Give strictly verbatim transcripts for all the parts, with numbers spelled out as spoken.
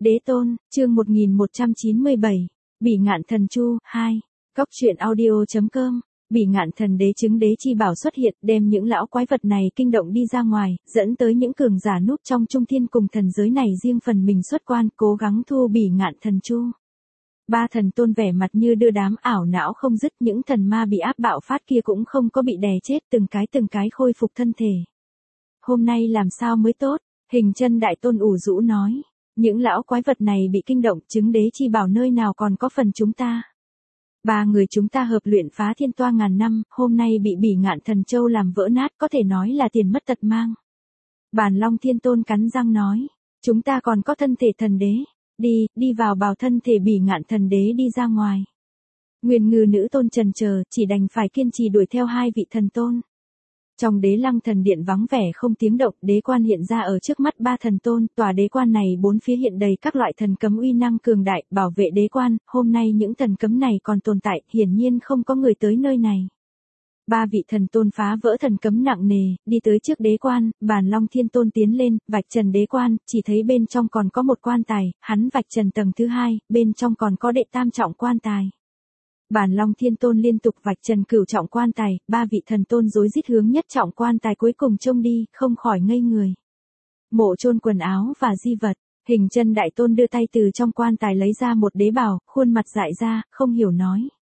Đế tôn, chương một nghìn một trăm chín mươi bảy, Bỉ Ngạn Thần Chu, hai. Cóc truyện audio chấm com. Bỉ Ngạn Thần Đế chứng đế chi bảo xuất hiện, đem những lão quái vật này kinh động đi ra ngoài, dẫn tới những cường giả núp trong trung thiên cùng thần giới này riêng phần mình xuất quan, cố gắng thu Bỉ Ngạn Thần Chu. Ba thần tôn vẻ mặt như đưa đám ảo não không dứt, những thần ma bị áp bạo phát kia cũng không có bị đè chết, từng cái từng cái khôi phục thân thể. Hôm nay làm sao mới tốt? Hình Chân Đại Tôn ủ rũ nói. Những lão quái vật này bị kinh động, chứng đế chi bảo nơi nào còn có phần chúng ta. Ba người chúng ta hợp luyện phá thiên toa ngàn năm, hôm nay bị Bỉ Ngạn Thần Châu làm vỡ nát, có thể nói là tiền mất tật mang. Bàn Long Thiên Tôn cắn răng nói, chúng ta còn có thân thể thần đế, đi, đi vào bào thân thể Bỉ Ngạn Thần Đế đi ra ngoài. Nguyên Ngư Nữ Tôn trần chờ, chỉ đành phải kiên trì đuổi theo hai vị thần tôn. Trong Đế Lăng Thần Điện vắng vẻ không tiếng động, đế quan hiện ra ở trước mắt ba thần tôn, tòa đế quan này bốn phía hiện đầy các loại thần cấm uy năng cường đại, bảo vệ đế quan, hôm nay những thần cấm này còn tồn tại, hiển nhiên không có người tới nơi này. Ba vị thần tôn phá vỡ thần cấm nặng nề, đi tới trước đế quan, Bàn Long Thiên Tôn tiến lên, vạch trần đế quan, chỉ thấy bên trong còn có một quan tài, hắn vạch trần tầng thứ hai, bên trong còn có đệ tam trọng quan tài. Bàn Long Thiên Tôn liên tục vạch trần cửu trọng quan tài, ba vị thần tôn rối rít hướng nhất trọng quan tài cuối cùng trông đi, không khỏi ngây người. Mộ chôn quần áo và di vật, Hình Chân Đại Tôn đưa tay từ trong quan tài lấy ra một đế bào, khuôn mặt dại ra, không hiểu nói.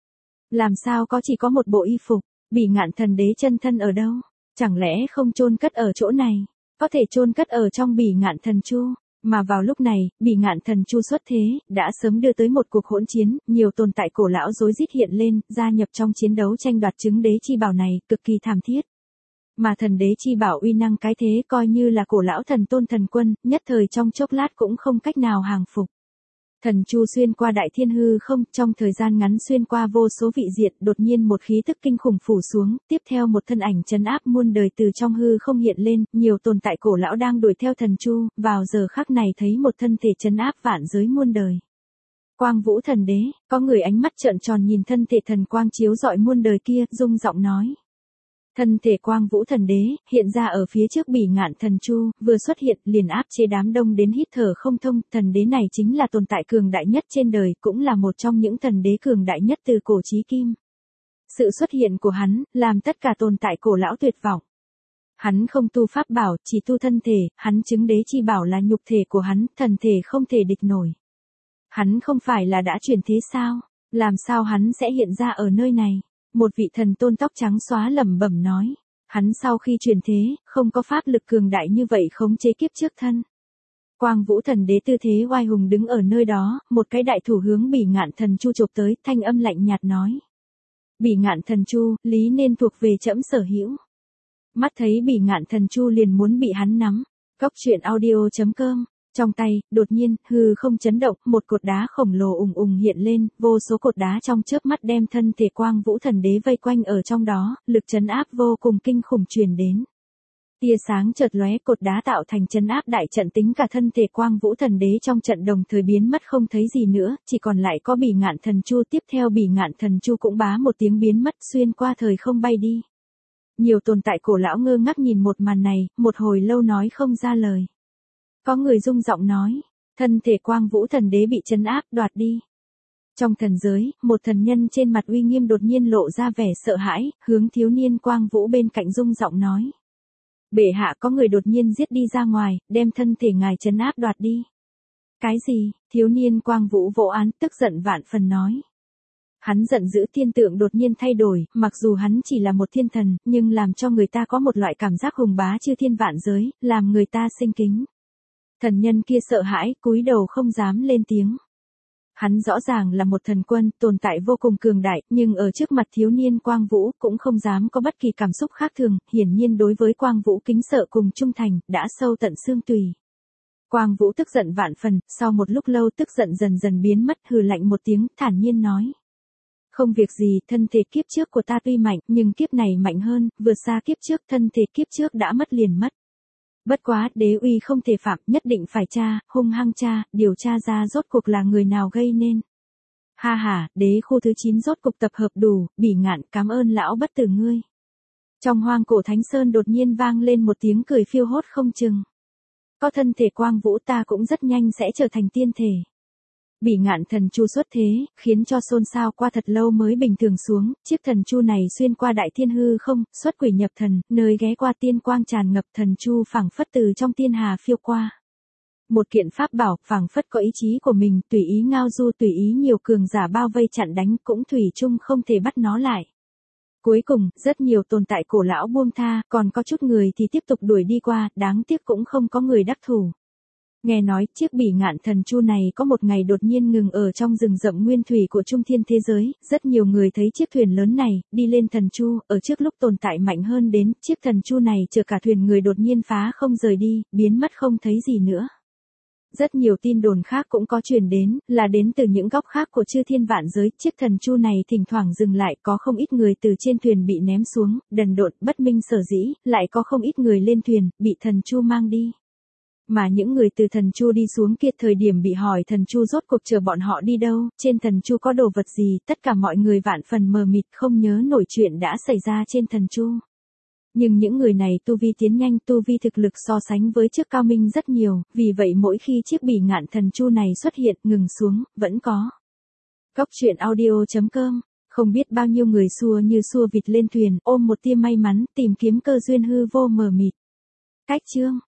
Làm sao có chỉ có một bộ y phục, Bỉ Ngạn Thần Đế chân thân ở đâu? Chẳng lẽ không chôn cất ở chỗ này? Có thể chôn cất ở trong Bỉ Ngạn Thần Chu. Mà vào lúc này, Bỉ Ngạn Thần Chu xuất thế, đã sớm đưa tới một cuộc hỗn chiến, nhiều tồn tại cổ lão rối rít hiện lên, gia nhập trong chiến đấu tranh đoạt chứng đế chi bảo này, cực kỳ thảm thiết. Mà thần đế chi bảo uy năng cái thế coi như là cổ lão thần tôn thần quân, nhất thời trong chốc lát cũng không cách nào hàng phục. Thần Chu xuyên qua đại thiên hư không, trong thời gian ngắn xuyên qua vô số vị diện, đột nhiên một khí tức kinh khủng phủ xuống, tiếp theo một thân ảnh trấn áp muôn đời từ trong hư không hiện lên, nhiều tồn tại cổ lão đang đuổi theo thần Chu, vào giờ khắc này thấy một thân thể trấn áp vạn giới muôn đời. Quang Vũ Thần Đế, có người ánh mắt trợn tròn nhìn thân thể thần quang chiếu rọi muôn đời kia, rung giọng nói. Thân thể Quang Vũ Thần Đế, hiện ra ở phía trước Bỉ Ngạn Thần Chu, vừa xuất hiện, liền áp chế đám đông đến hít thở không thông, thần đế này chính là tồn tại cường đại nhất trên đời, cũng là một trong những thần đế cường đại nhất từ cổ chí kim. Sự xuất hiện của hắn, làm tất cả tồn tại cổ lão tuyệt vọng. Hắn không tu pháp bảo, chỉ tu thân thể, hắn chứng đế chi bảo là nhục thể của hắn, thần thể không thể địch nổi. Hắn không phải là đã chuyển thế sao? Làm sao hắn sẽ hiện ra ở nơi này? Một vị thần tôn tóc trắng xóa lẩm bẩm nói, hắn sau khi truyền thế, không có pháp lực cường đại như vậy khống chế kiếp trước thân. Quang Vũ Thần Đế tư thế oai hùng đứng ở nơi đó, một cái đại thủ hướng Bỉ Ngạn Thần Chu chụp tới, thanh âm lạnh nhạt nói. Bỉ Ngạn Thần Chu, lý nên thuộc về trẫm sở hữu. Mắt thấy Bỉ Ngạn Thần Chu liền muốn bị hắn nắm, cóc truyện audio chấm com. Trong tay, đột nhiên, hư không chấn động, một cột đá khổng lồ ùng ùng hiện lên, vô số cột đá trong chớp mắt đem thân thể Quang Vũ Thần Đế vây quanh ở trong đó, lực trấn áp vô cùng kinh khủng truyền đến. Tia sáng chợt lóe, cột đá tạo thành trấn áp đại trận, tính cả thân thể Quang Vũ Thần Đế trong trận đồng thời biến mất không thấy gì nữa, chỉ còn lại có Bỉ Ngạn Thần Chu, tiếp theo Bỉ Ngạn Thần Chu cũng bá một tiếng biến mất, xuyên qua thời không bay đi. Nhiều tồn tại cổ lão ngơ ngác nhìn một màn này, một hồi lâu nói không ra lời. Có người rung giọng nói, thân thể Quang Vũ Thần Đế bị trấn áp, đoạt đi. Trong thần giới, một thần nhân trên mặt uy nghiêm đột nhiên lộ ra vẻ sợ hãi, hướng thiếu niên Quang Vũ bên cạnh rung giọng nói. Bệ hạ, có người đột nhiên giết đi ra ngoài, đem thân thể ngài trấn áp đoạt đi. Cái gì? Thiếu niên Quang Vũ vỗ án, tức giận vạn phần nói. Hắn giận dữ, thiên tượng đột nhiên thay đổi, mặc dù hắn chỉ là một thiên thần, nhưng làm cho người ta có một loại cảm giác hùng bá chư thiên vạn giới, làm người ta sinh kính. Thần nhân kia sợ hãi, cúi đầu không dám lên tiếng. Hắn rõ ràng là một thần quân, tồn tại vô cùng cường đại, nhưng ở trước mặt thiếu niên Quang Vũ cũng không dám có bất kỳ cảm xúc khác thường, hiển nhiên đối với Quang Vũ kính sợ cùng trung thành, đã sâu tận xương tùy. Quang Vũ tức giận vạn phần, sau một lúc lâu tức giận dần dần biến mất, hừ lạnh một tiếng, thản nhiên nói. Không việc gì, thân thể kiếp trước của ta tuy mạnh, nhưng kiếp này mạnh hơn, vượt xa kiếp trước, thân thể kiếp trước đã mất liền mất. Bất quá, đế uy không thể phạm, nhất định phải tra, hung hăng tra, điều tra ra rốt cuộc là người nào gây nên. Ha ha, đế khu thứ chín rốt cục tập hợp đủ, Bỉ Ngạn, cảm ơn lão bất tử ngươi. Trong hoang cổ Thánh Sơn đột nhiên vang lên một tiếng cười phiêu hốt không chừng. Có thân thể quang vũ ta cũng rất nhanh sẽ trở thành tiên thể. Bỉ ngạn thần chu xuất thế, khiến cho xôn xao qua thật lâu mới bình thường xuống, chiếc thần chu này xuyên qua đại thiên hư không, xuất quỷ nhập thần, nơi ghé qua tiên quang tràn ngập, thần chu phảng phất từ trong tiên hà phiêu qua. Một kiện pháp bảo, phảng phất có ý chí của mình, tùy ý ngao du, tùy ý nhiều cường giả bao vây chặn đánh, cũng thủy chung không thể bắt nó lại. Cuối cùng, rất nhiều tồn tại cổ lão buông tha, còn có chút người thì tiếp tục đuổi đi qua, đáng tiếc cũng không có người đắc thủ. Nghe nói, chiếc bỉ ngạn thần chu này có một ngày đột nhiên ngừng ở trong rừng rậm nguyên thủy của trung thiên thế giới, rất nhiều người thấy chiếc thuyền lớn này, đi lên thần chu, ở trước lúc tồn tại mạnh hơn đến, chiếc thần chu này chở cả thuyền người đột nhiên phá không rời đi, biến mất không thấy gì nữa. Rất nhiều tin đồn khác cũng có truyền đến, là đến từ những góc khác của chư thiên vạn giới, chiếc thần chu này thỉnh thoảng dừng lại, có không ít người từ trên thuyền bị ném xuống, đần độn, bất minh sở dĩ, lại có không ít người lên thuyền, bị thần chu mang đi. Mà những người từ thần chu đi xuống kia thời điểm bị hỏi thần chu rốt cuộc chờ bọn họ đi đâu, trên thần chu có đồ vật gì, tất cả mọi người vạn phần mờ mịt không nhớ nổi chuyện đã xảy ra trên thần chu. Nhưng những người này tu vi tiến nhanh, tu vi thực lực so sánh với trước cao minh rất nhiều, vì vậy mỗi khi chiếc bỉ ngạn thần chu này xuất hiện, ngừng xuống, vẫn có. Góc truyện audio chấm com, không biết bao nhiêu người xua như xua vịt lên thuyền, ôm một tia may mắn, tìm kiếm cơ duyên hư vô mờ mịt. Cách chương